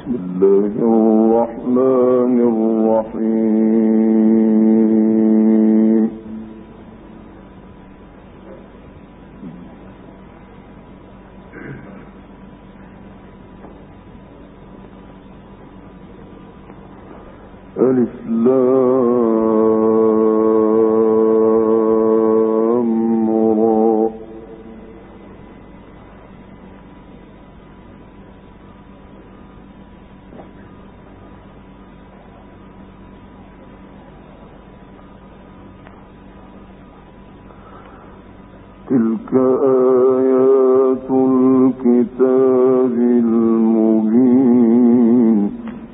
تلك آيات الكتاب المبين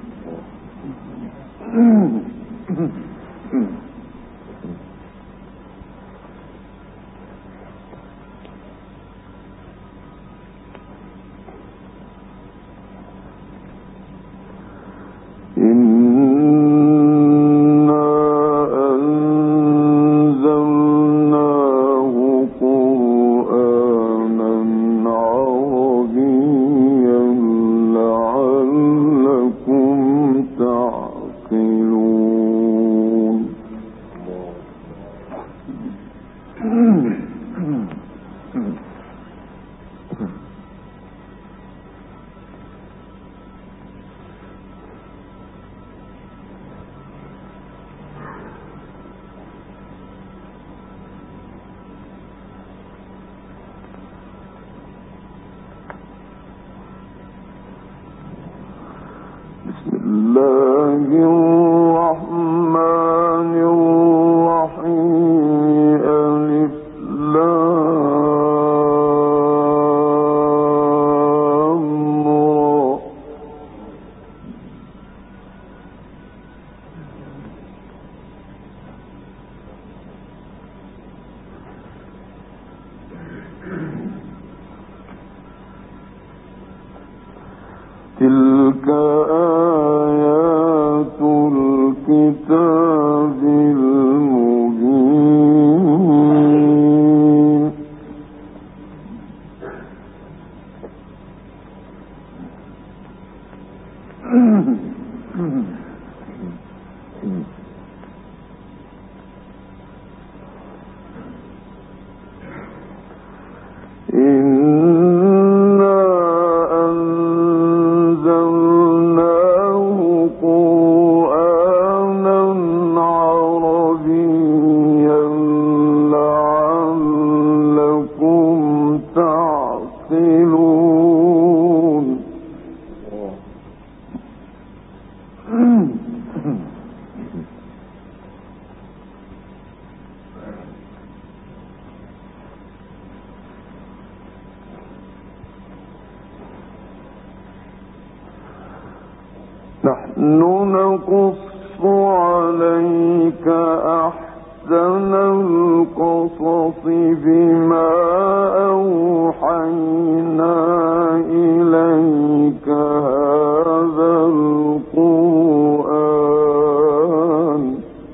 بسم الله الرحمن الرحيم ألف لام را تلك آيات الكتاب المبين نحن نقص عليك أحسن القصص بما أوحينا إليك هذا القرآن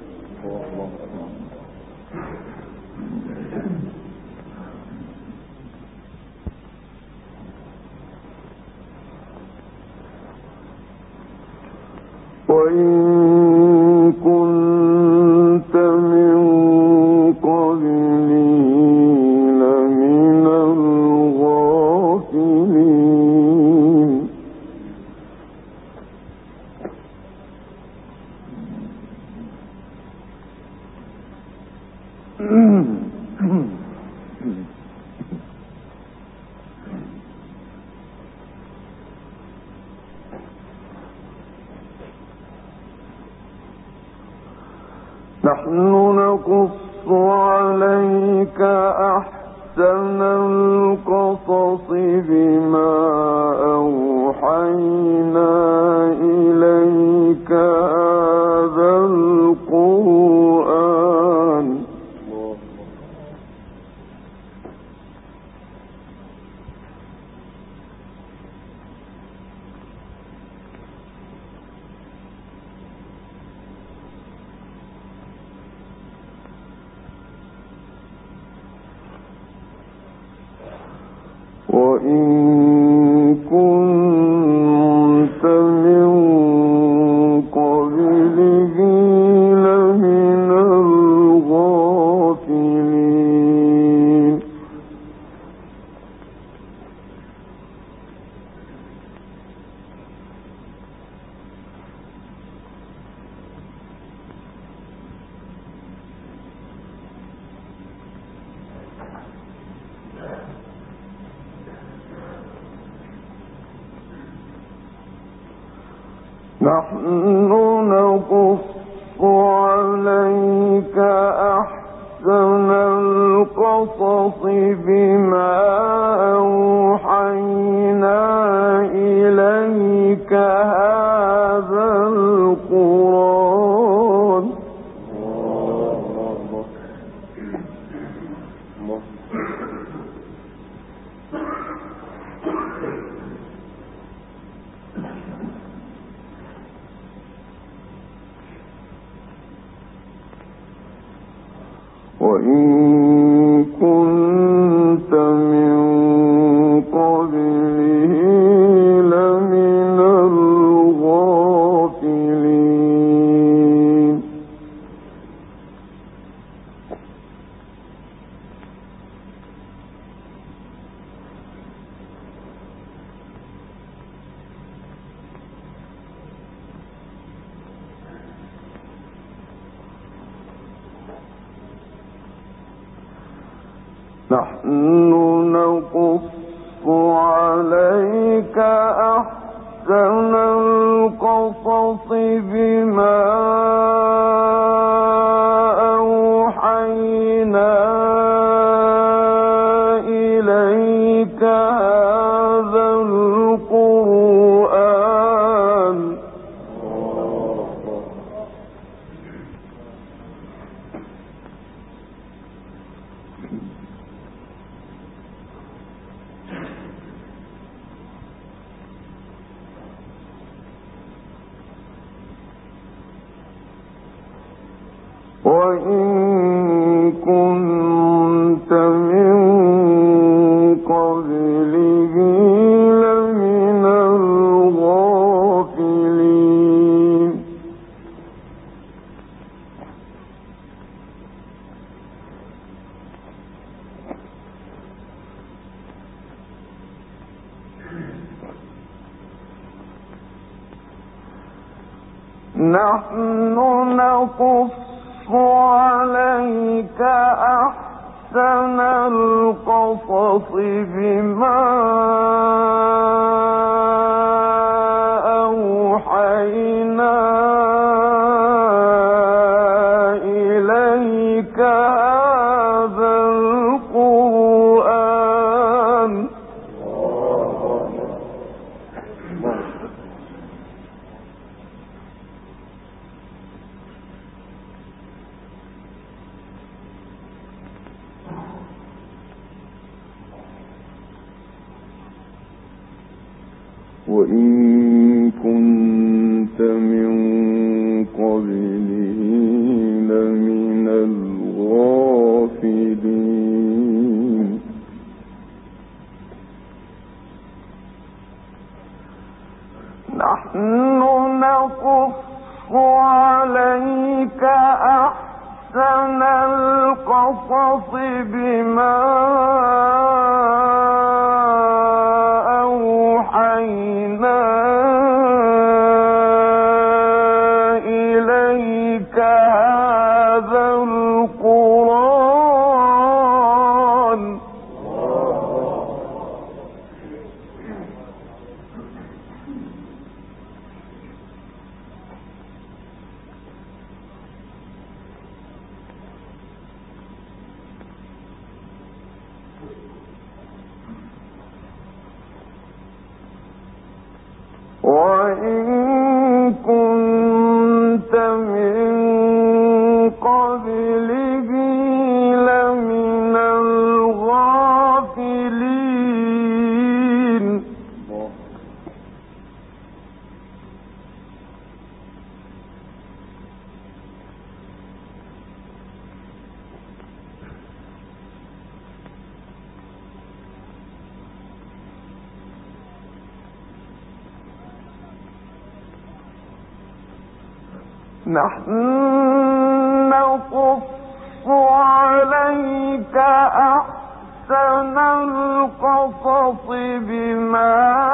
وإن كنت من قبله لمن الغافلين نحن نقص عليك أحسن القصص بما أوحينا إليك هذا القرآن وإن كنت من نحن نقص عليك أحسن القصص بما أوحينا إليك هذا القرآن. وإن كنت من قبله لمن الغافلين. نحن نقص عليك أحسن القصص بما أوحينا إليك هذا القرآن. وإن كنت من قبله لمن الغافلين. نحن نقص عليك أحسن القصص بما أوحينا إليك هذا القرآن. وإن كنت من قبله لمن الغافلين. نحن نقص عليك أحسن القصص بما أوحينا إليك هذا القرآن. وإن كنت من قبله لمن الغافلين. نحن نقص عليك أحسن القصص بما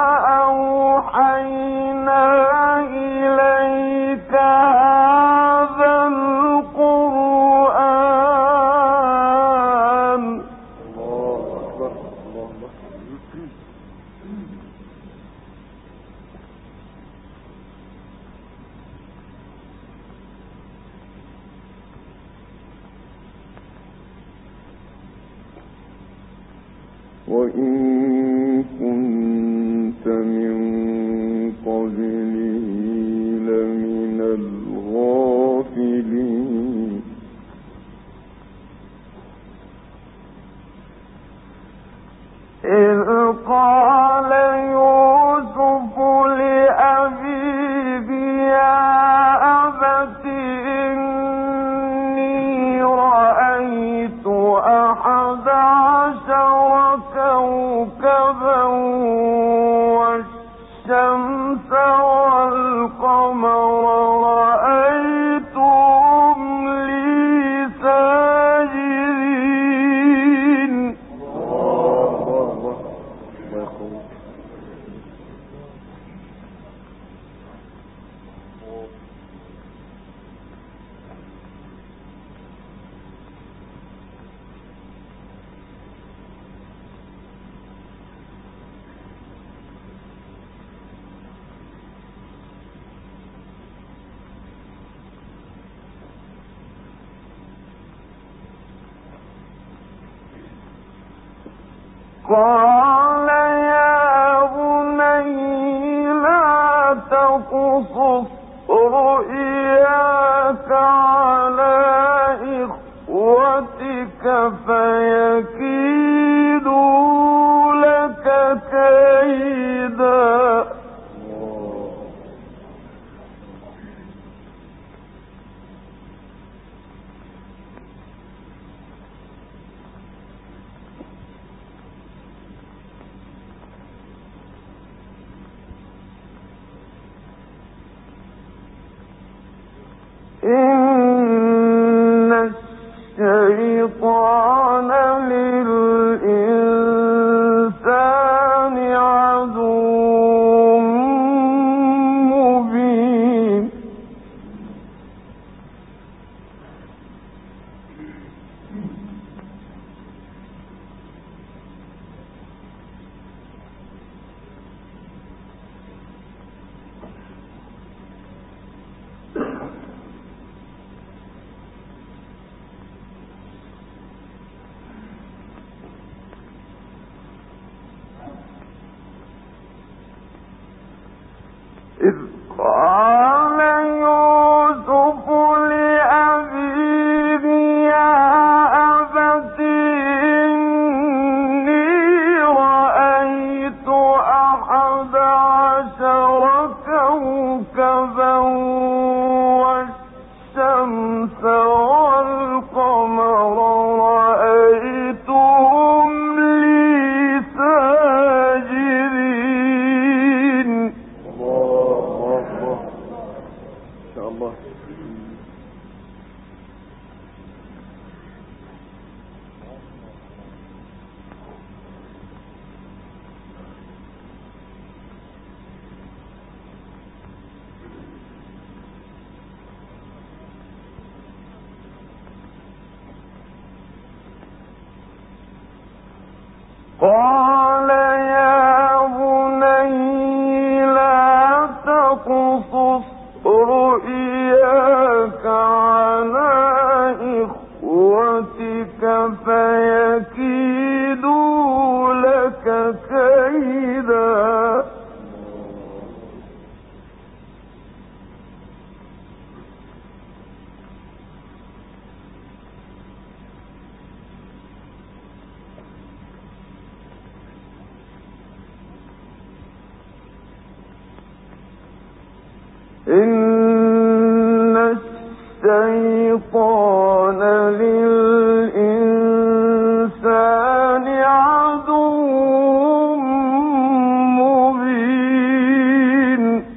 أوحينا إليك هذا القرآن. وإن كنت من قبله لمن الغافلين إذ قال يوسف لأبيه يا أبت إني رأيت 11 كوكبا والشمس والقمر رأيتهم لي ساجدين قال يا بني لا تقصص رؤياك على إخوتك فيكيدوا لك كيدا إن الشيطان للإنسان عدو مبين إذ قال يوسف لأبيه يا أبت إني رأيت 11 كوكبا والشمس والقمر رأيتهم لي ساجدين قال يا بني لا تقصص رؤياك على إخوتك فيكيدوا لك كيدا إن الشيطان للإنسان عدو مبين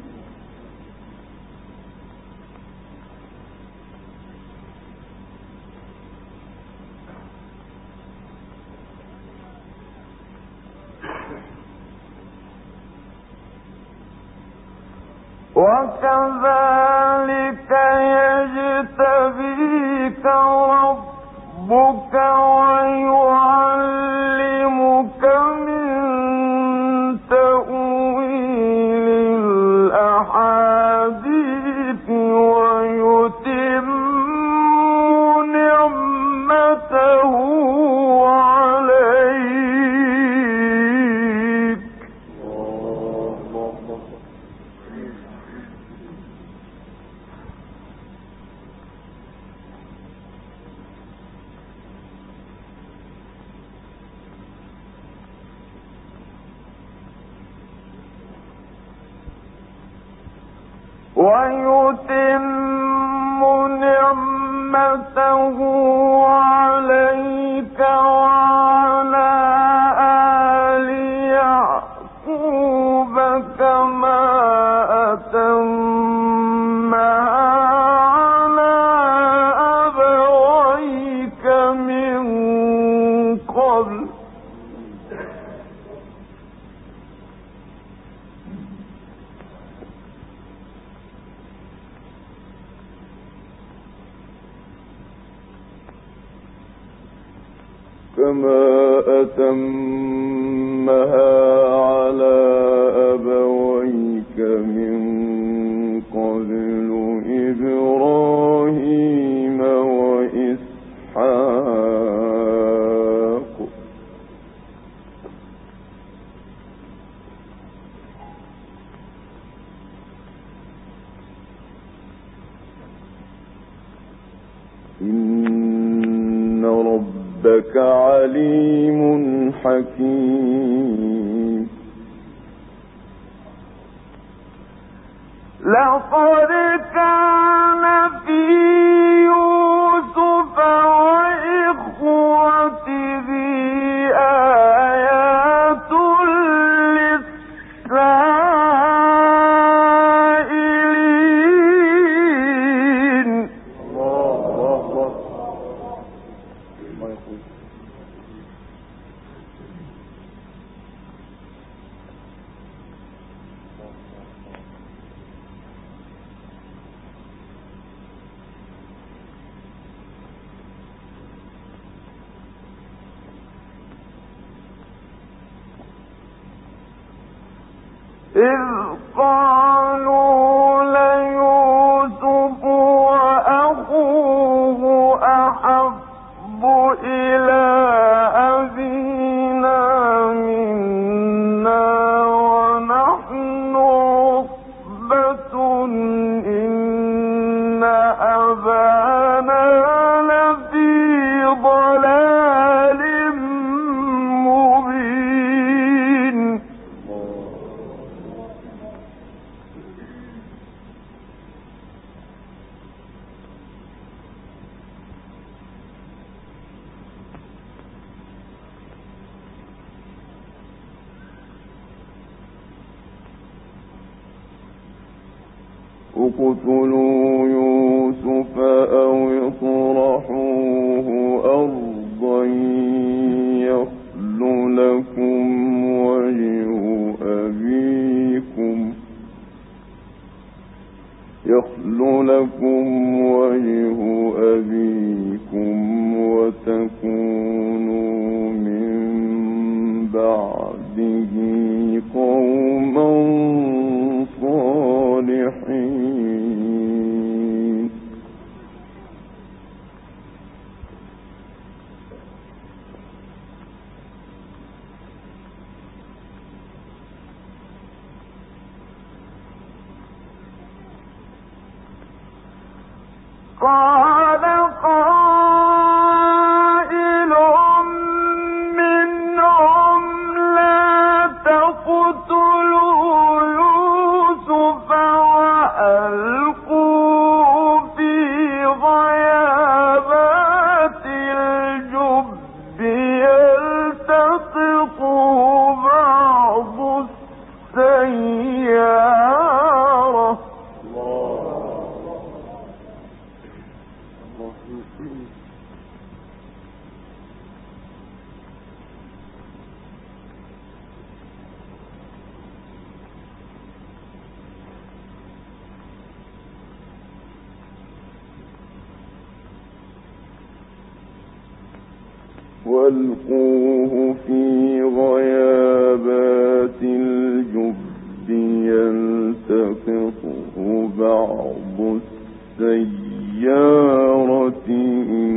وكذلك يجتبيك ربك ويعلمك من تأويل الأحاديث ويتم نعمته عليك ويتم نعمته عليك وعلى آل يعقوب كما أتمها على أبويك من قبل كما أتمها على أبويك من قبل إبراهيم وإسحاق إن ربك عليم حكيم لقد كان في يوسف وإخوته آيات للسائلين إذ قالوا ليوسف وأخوه أحب إلى أبينا منا ونحن عصبة إن أبانا لفي ضلال مبين اقتلوا يوسف أو اطرحوه أرضا يخل لكم وجه أبيكم وتكونوا من بعده قوما صالحين قال قائل منهم لا تقتلوا يوسف وألقوه في غيابات الجب يلتقطه بعض السيارة وألقوه في غيابات الجب يلتقطه بعض السيارة إن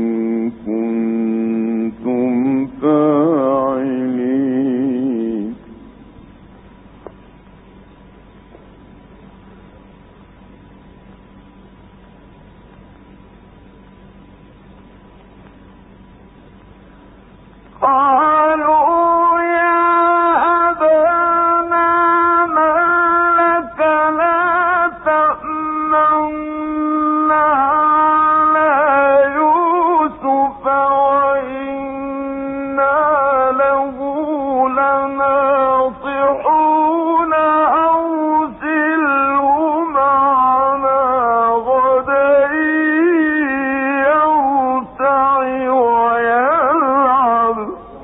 كنتم فاعلين قال لناصحون أرسله معنا غدا يرتع ويلعب.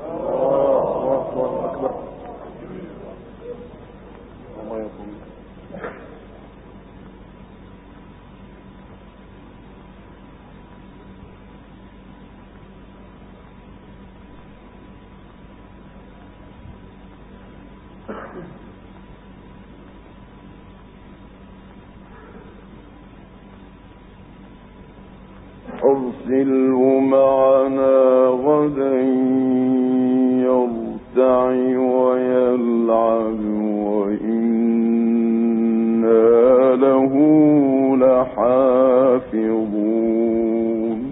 أرسله معنا غدا يرتع ويلعب وإنا له لحافظون.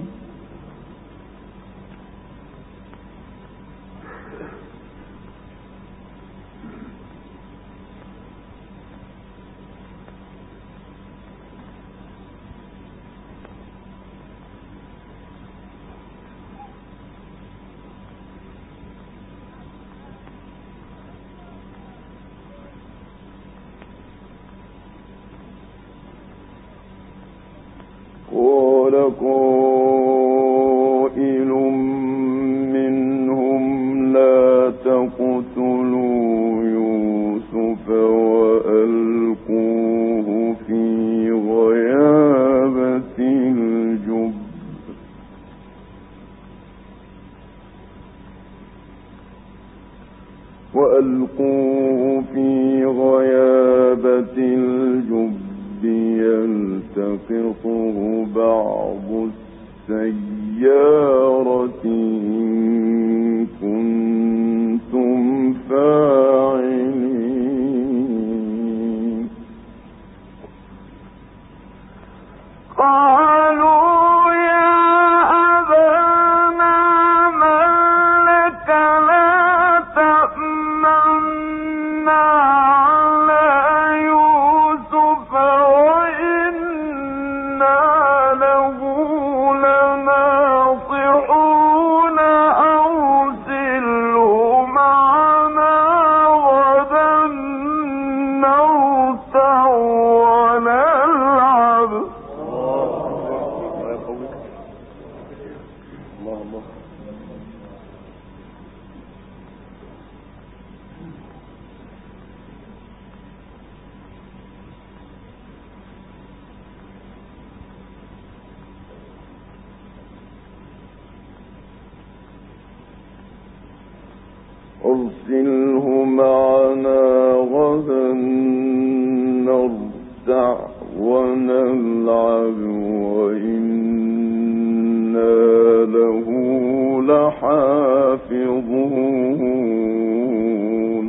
قال قائل منهم لا تقتلوا يوسف وألقوه في غيابة الجب يلتقطه بعض السيارة إن كنتم فاعلين. قالوا يا أبانا ما لك لا تأمنا على يوسف وإنا له لناصحون أرسله معنا غدا نرتع ونلعب. أرسله معنا غدا نرتع ونلعب وإنا له لحافظون.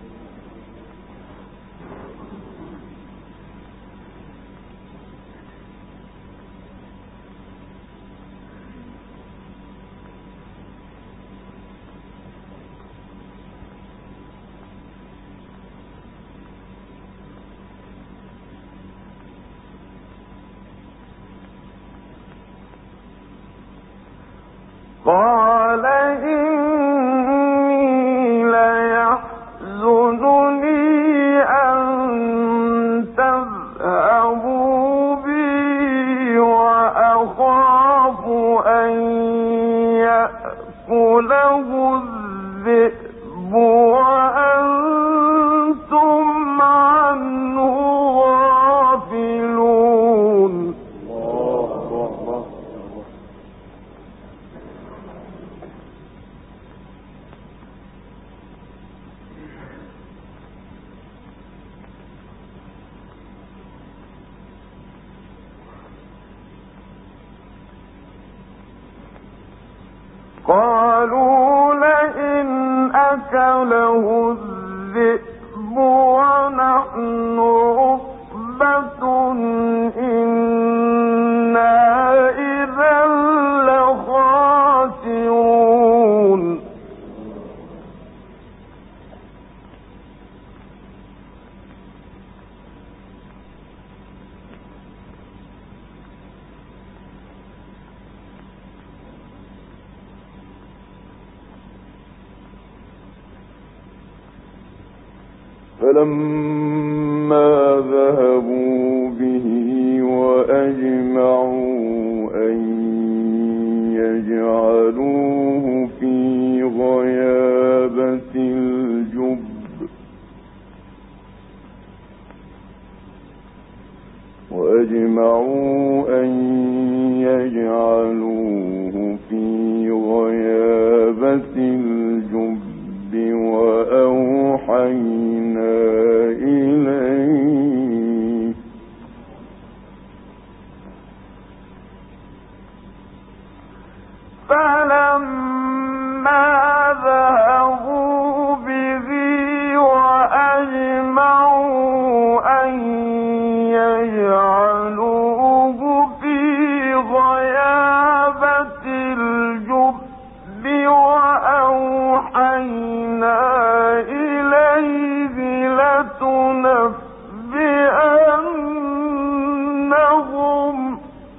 قال إني ليحزنني أن تذهبوا بي وأخاف أن يأكله الذئب وأنتم عنه غافلون. قالوا لئن أكله الذئب ونحن عصبة إنا إذا لخاسرون. فلما ذهبوا به وأجمعوا أن يجعلوه في غيابة الجب وأوحينا إليه فلما ذهبوا به وأجمعوا أن يجعلوه في غيابة الجب وأوحينا إليه لتنبئنهم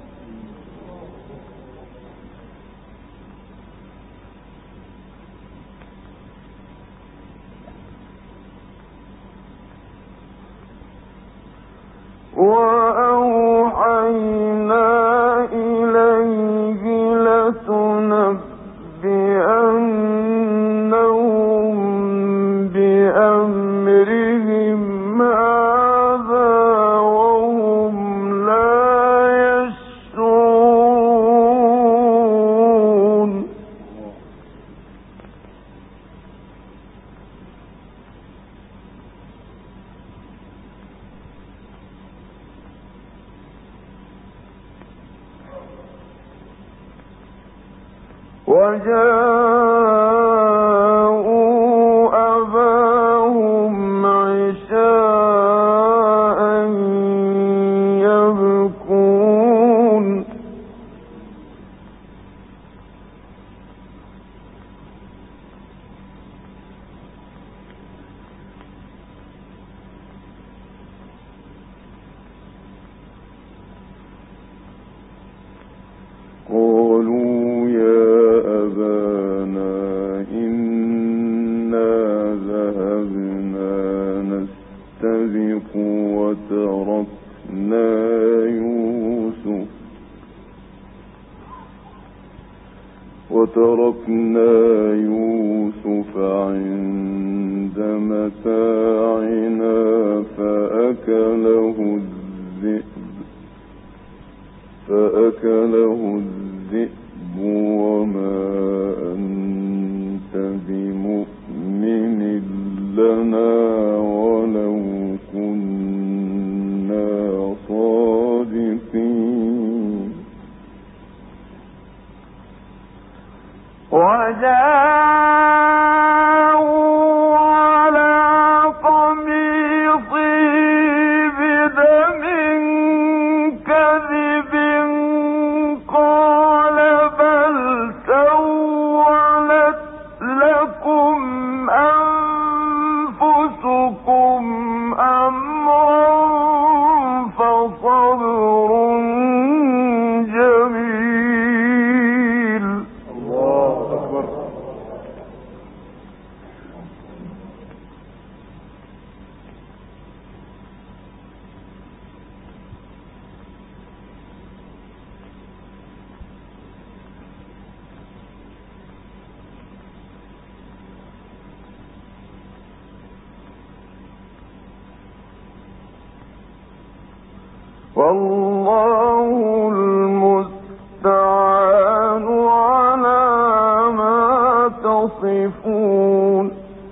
بأمرهم هذا وهم لا يشعرون وجاءوا أباهم عشاء يبكون قالوا يا أبانا إنا ذهبنا نستبق وتركنا يوسف عند متاعنا فأكله الذئب وما أنت بمؤمن لنا ولو كنا صادقين وجاءوا على قميصه بدم كذب قال بل سولت لكم أنفسكم أمرا فصبر جميل. الله أكبر. والله المستعان على ما تصفون.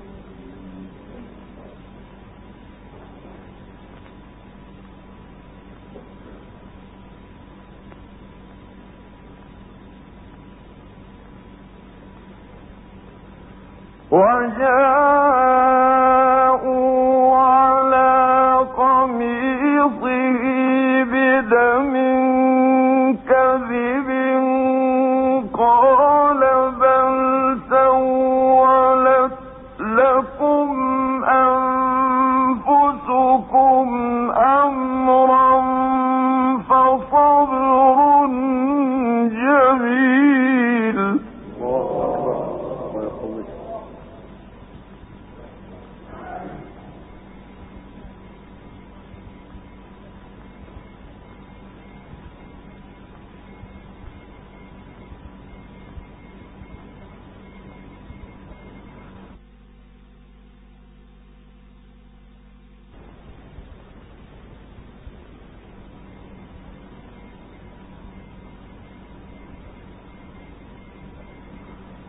وجاءوا على قميصه بدم كذب قال بل سولت لكم أنفسكم أمرا فصبر جميل. الله أكبر. الله يقويك.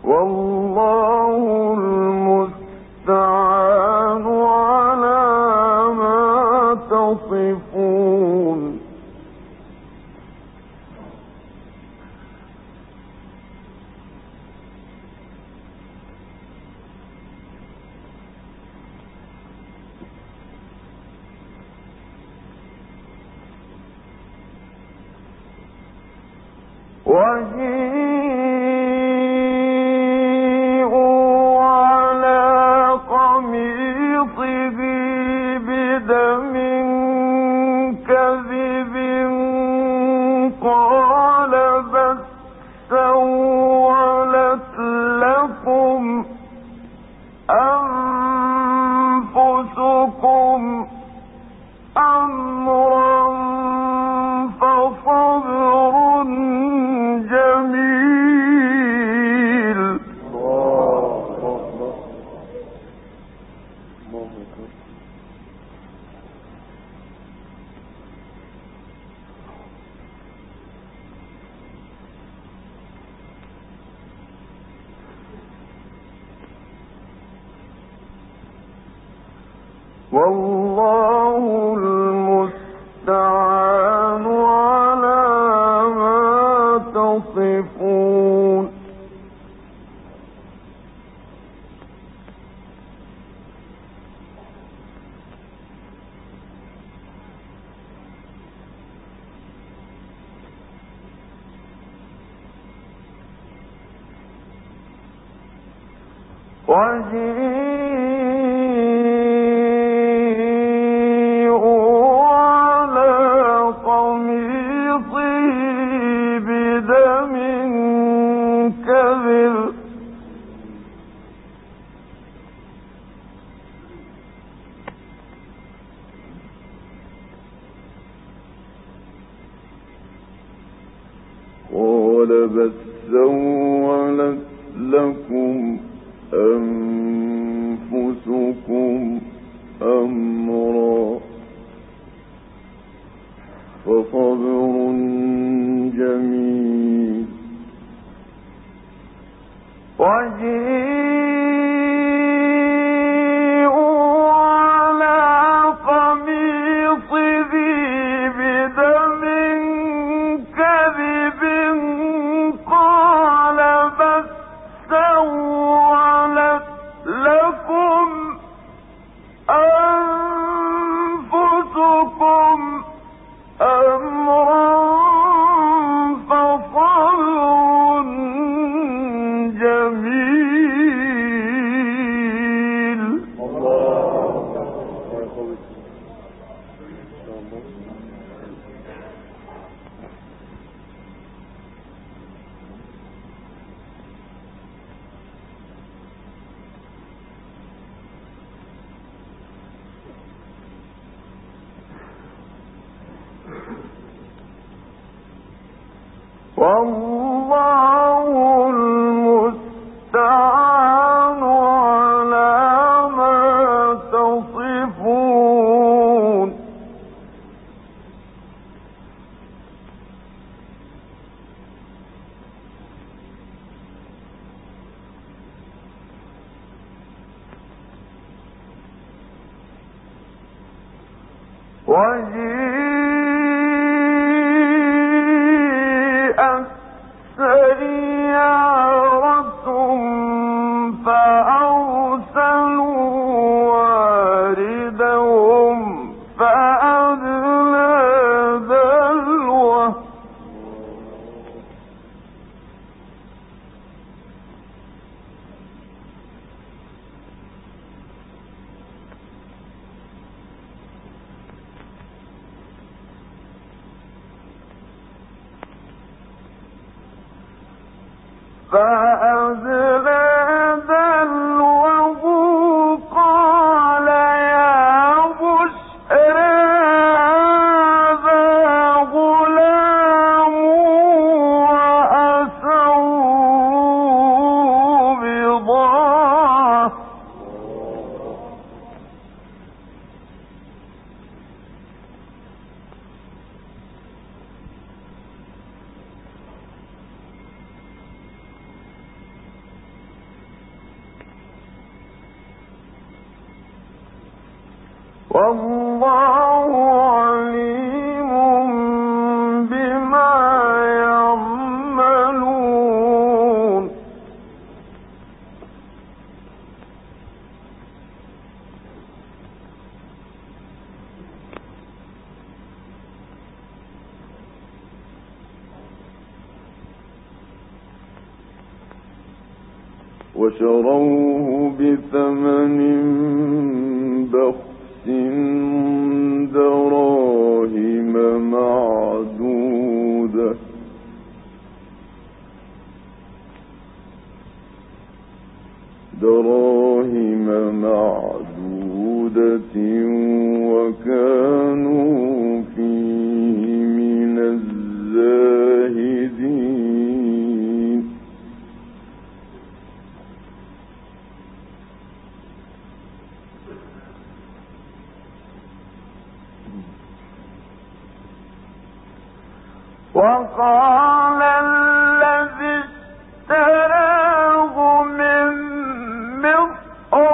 والله المستعان على ما تصفون وجيءوا على قميصه بدم كذب قال بل سولت لكم أنفسكم أمرا فصبر جميل والله المستعان على ما تصفون وجيءوا على قميصه بدم كذب قال بل سولت لكم أنفسكم أمرا فصبر جميل وجيءوا على قميصه بدم كذب قال بل سولت لكم أنفسكم أمرا فصبر جميل والله المستعان على ما تصفون وجيءت سيارة فأرسلوا واردهم فأدلى دلوه فأدلى دلوه قال يا بشرى هذا غلام وأسروا بضاعة والله عليم بما يعملون وشروه بثمن بخس دراهم معدودة وكانوا فيه من الزاهدين وقال الذي اشتراه من مصر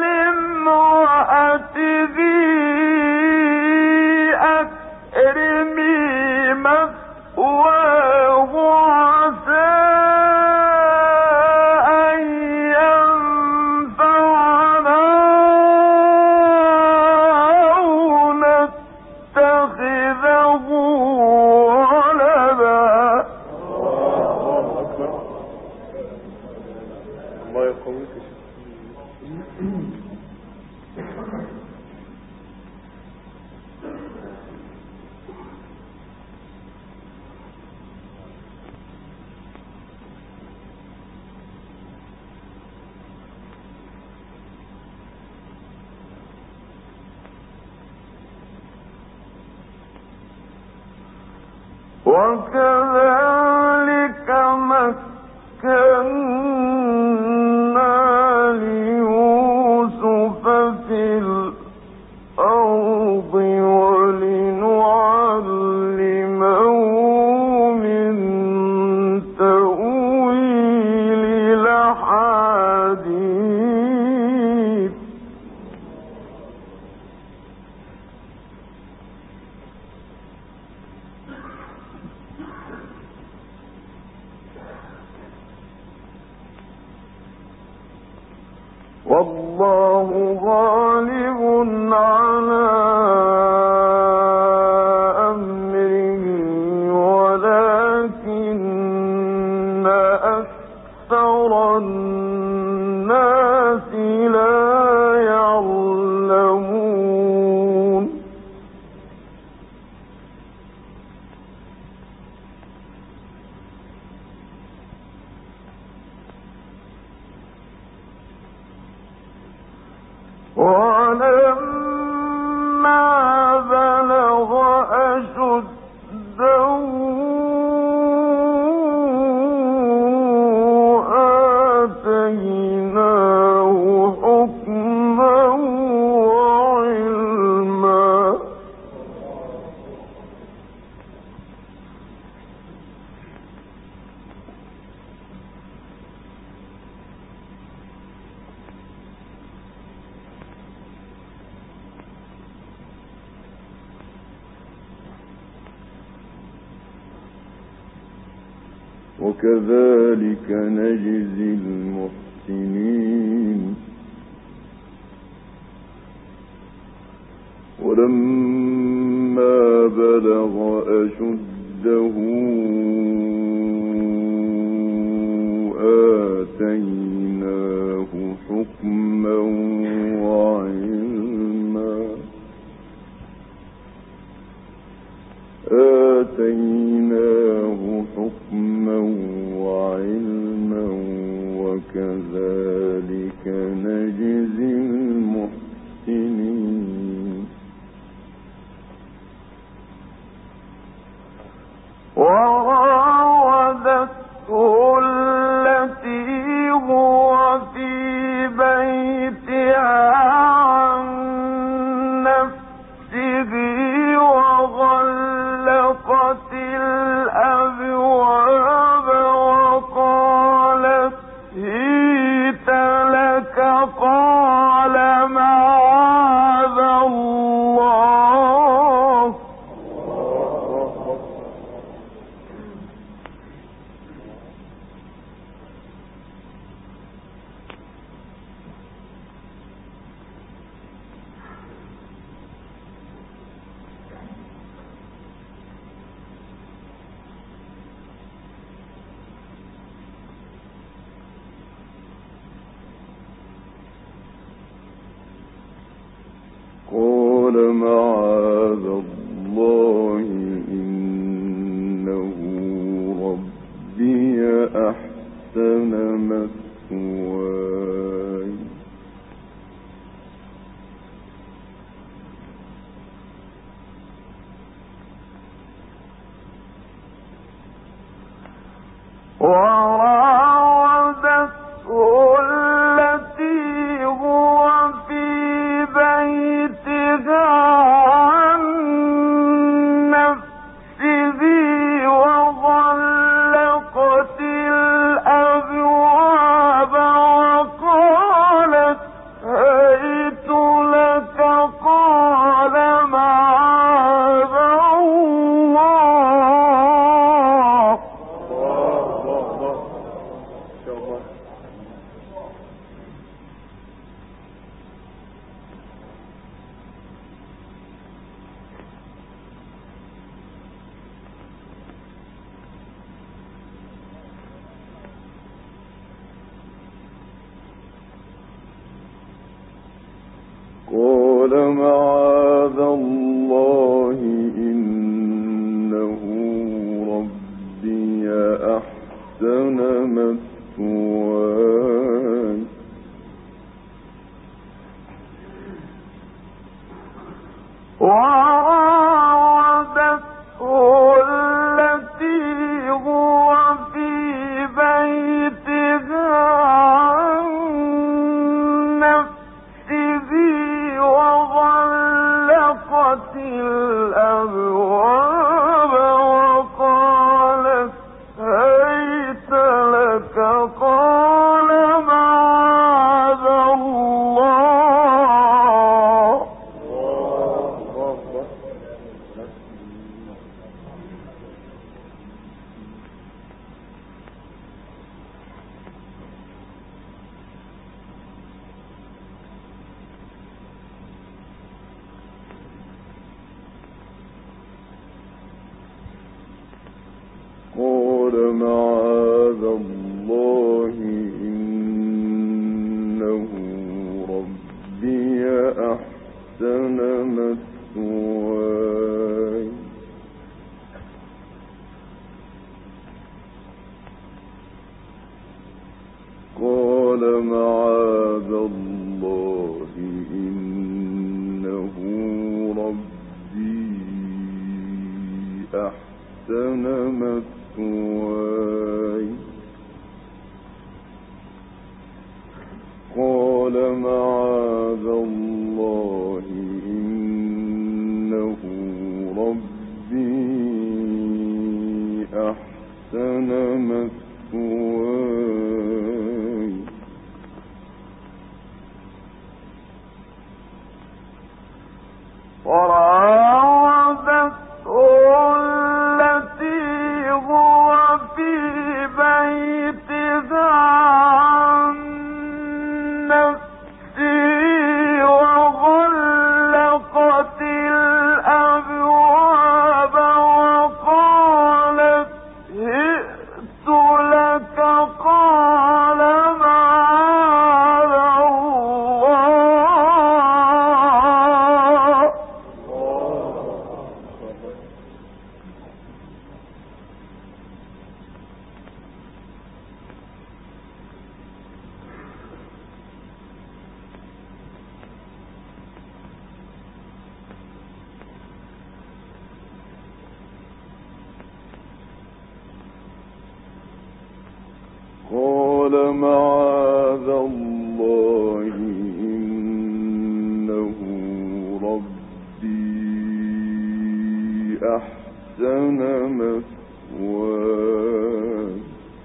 لامرأته أكرمي مثواه عسى أن ينفعنا أو نتخذه وكذلك مكنا ليوسف في الأرض ولنعلمه من تأويل الأحاديث والله غالب على أمره ولكن أكثر الناس لا يعلمون ولما بلغ أشده آتيناه حكما وعلما وكذلك نجزي المحسنين ولما بلغ أشده آتيناه حكما وعلما وكذلك نجزي المحسنين وراودته التي هو في بيتها معاذ الله إنه ربي أحسن مثواي وراودته التي هو في بيتها عن نفسه وغلقت الأبواب وقالت هيت لك قال معاذ الله قال معاذ الله إنه ربي أحسن مثواي وراودته التي هو في بيتها عن نفسه وغلقت الأبواب وقالت هيت لك قال معاذ الله قال معاذ الله إنه ربي أحسن مثواي قال معاذ الله إنه ربي أحسن مثواي قال معاذ الله إنه ربي أحسن مثواي وراودته التي هو في بيتها عن نفسه وغلقت الأبواب وقالت جئت لك قال معاذ الله قال معاذ الله إنه ربي أحسن مثواي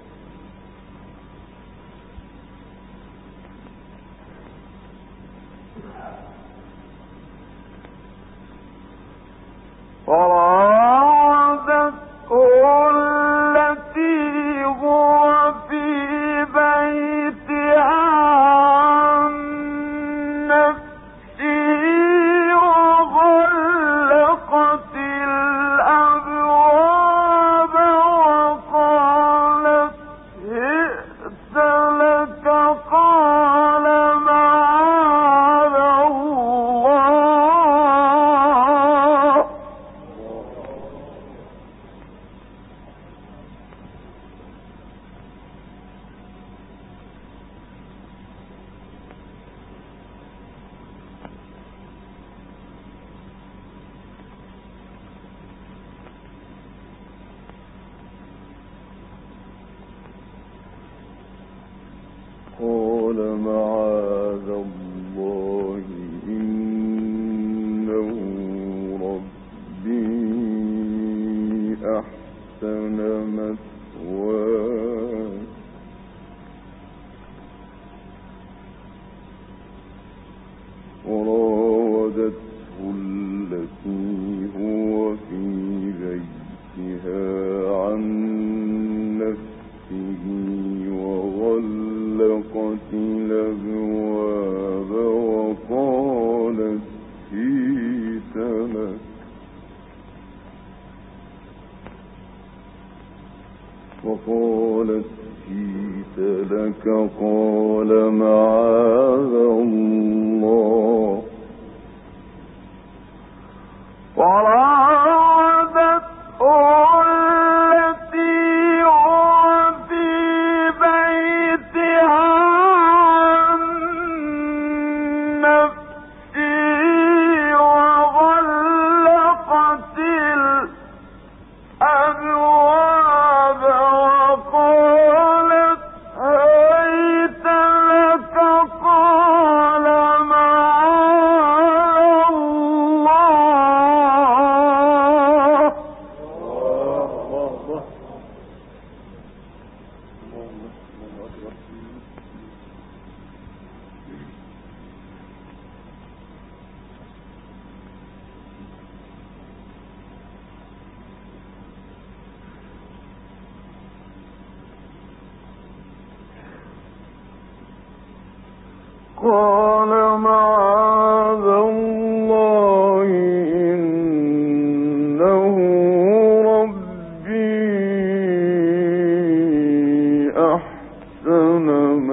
وراودته التي هو في بيتها عن نفسه وغلقت الأبواب وقالت جئت لك قال معاذ الله قال معاذ الله إنه ربي أحسن مثواي وراودته التي هو في بيتها عن نفسه وغلقت الأبواب وقالت هيت لك قال معاذ الله وراودته التي هو في بيتها عن نفسه وغلقت الأبواب وقالت هيت لك قال معاذ الله قال معاذ الله إنه ربي أحسن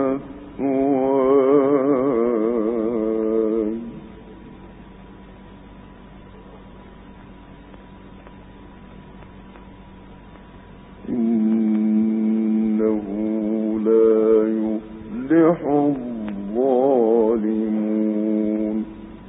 مثواي إنه لا يفلح الظالمون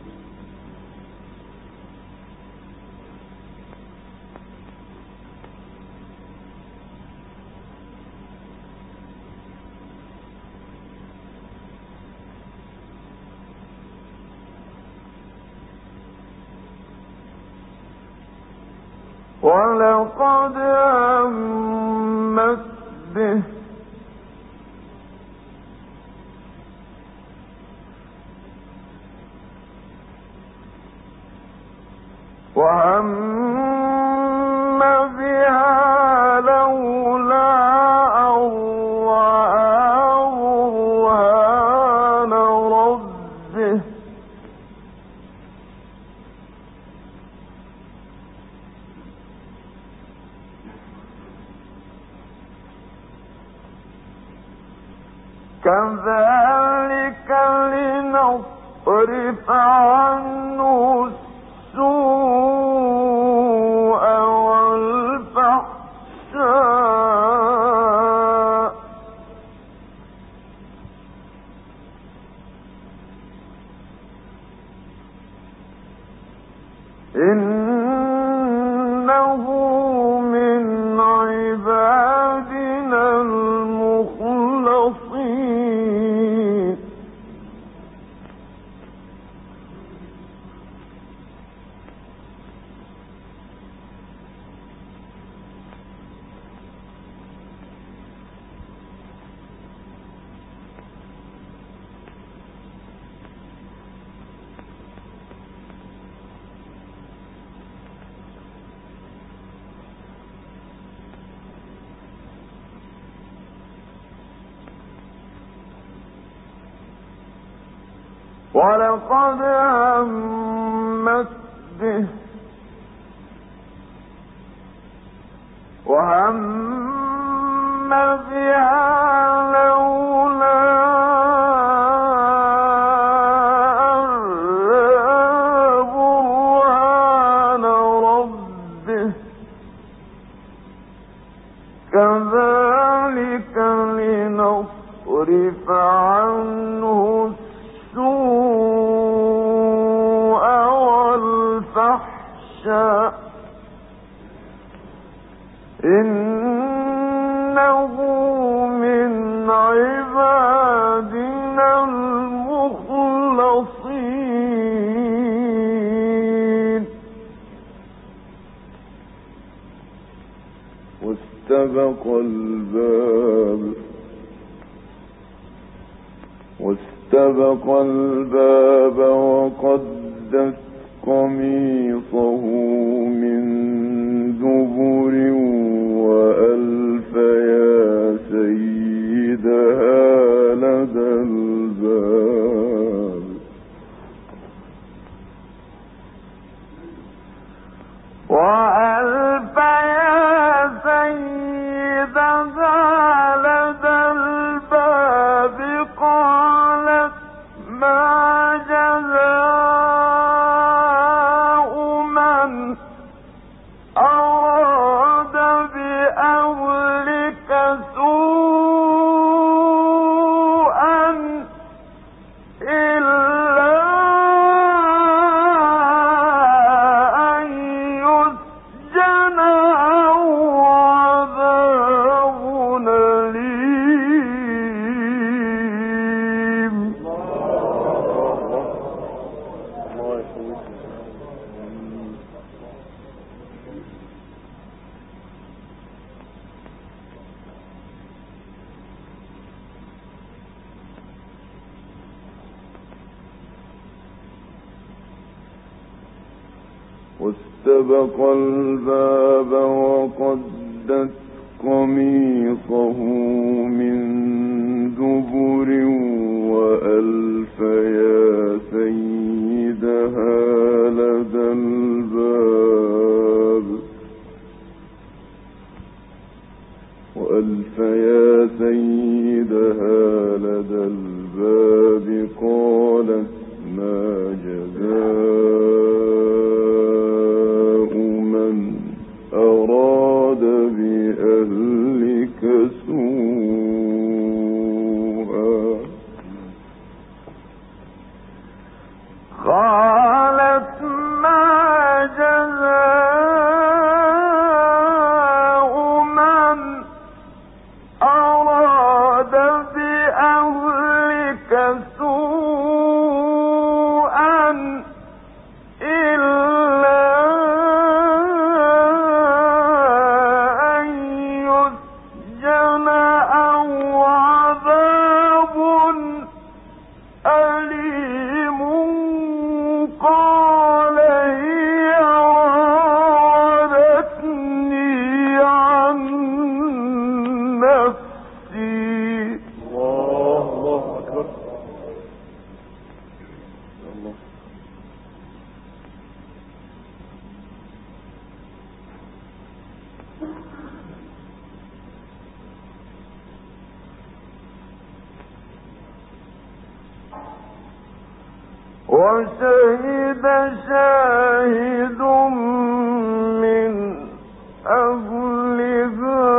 ولقد همت به وهم بها لولا أن رأى برهان ربه كذلك لنصرف عنه السوء والفحشاء إنه من عبادنا المخلصين ولقد همت به وهم بها لولا أن رأى برهان ربه كذلك لنصرف عنه السوء والفحشاء إنه من عبادنا واستبق الباب وقدت قميصه من دبر وألف يا سيدها لدى الباب وألف يا سيدها لدى الباب قالت ما جزاء من أراد بأهلك سوءا إلا أن يسجن أو عذاب أليم. واستبق الباب وقدت قميصه من دبر وألف يا سيدها لدى الباب قالت ما جزاء من أراد بأهلك سوءا قالت ما جزاء من أراد بأهلك سوءا إلا أن يسجن أو عذاب أليم. قال هي راودتني عن نفسي. الله أكبر. الله. وشهد شاهد من أهلها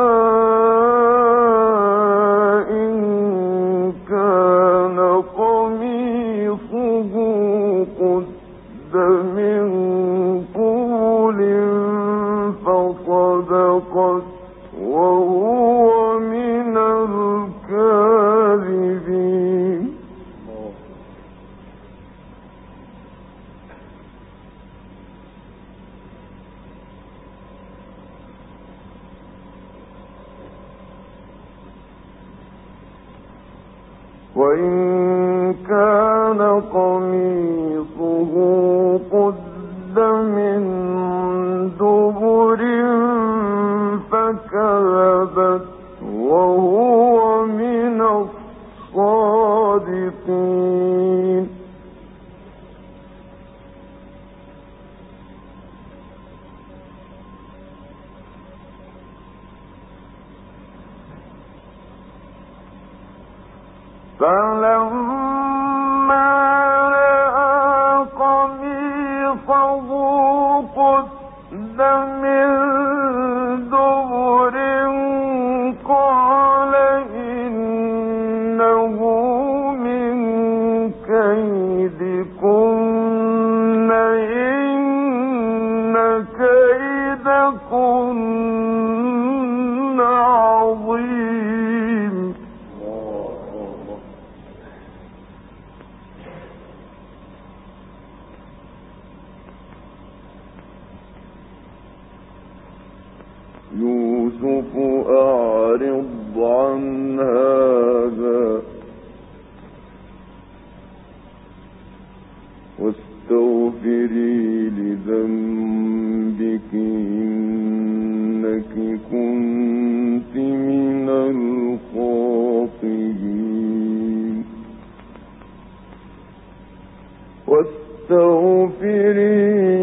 إن كان قميصه قد من قبل فصدقت وهو من الكاذبين. وإن كان قميصه قد من دبر فكذبت وهو من الصادقين. فلما رأى قميصه قد من دبر قال إنه من كيدكن إن كيدكن عظيم. يوسف أعرض عن هذا واستغفري لذنبك إنك كنت من الخاطئين واستغفري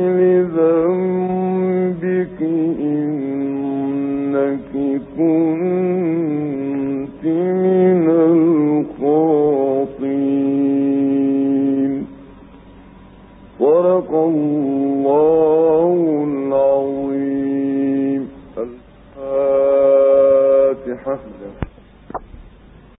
لذنبك إنك كنت من الخاطئين صدق الله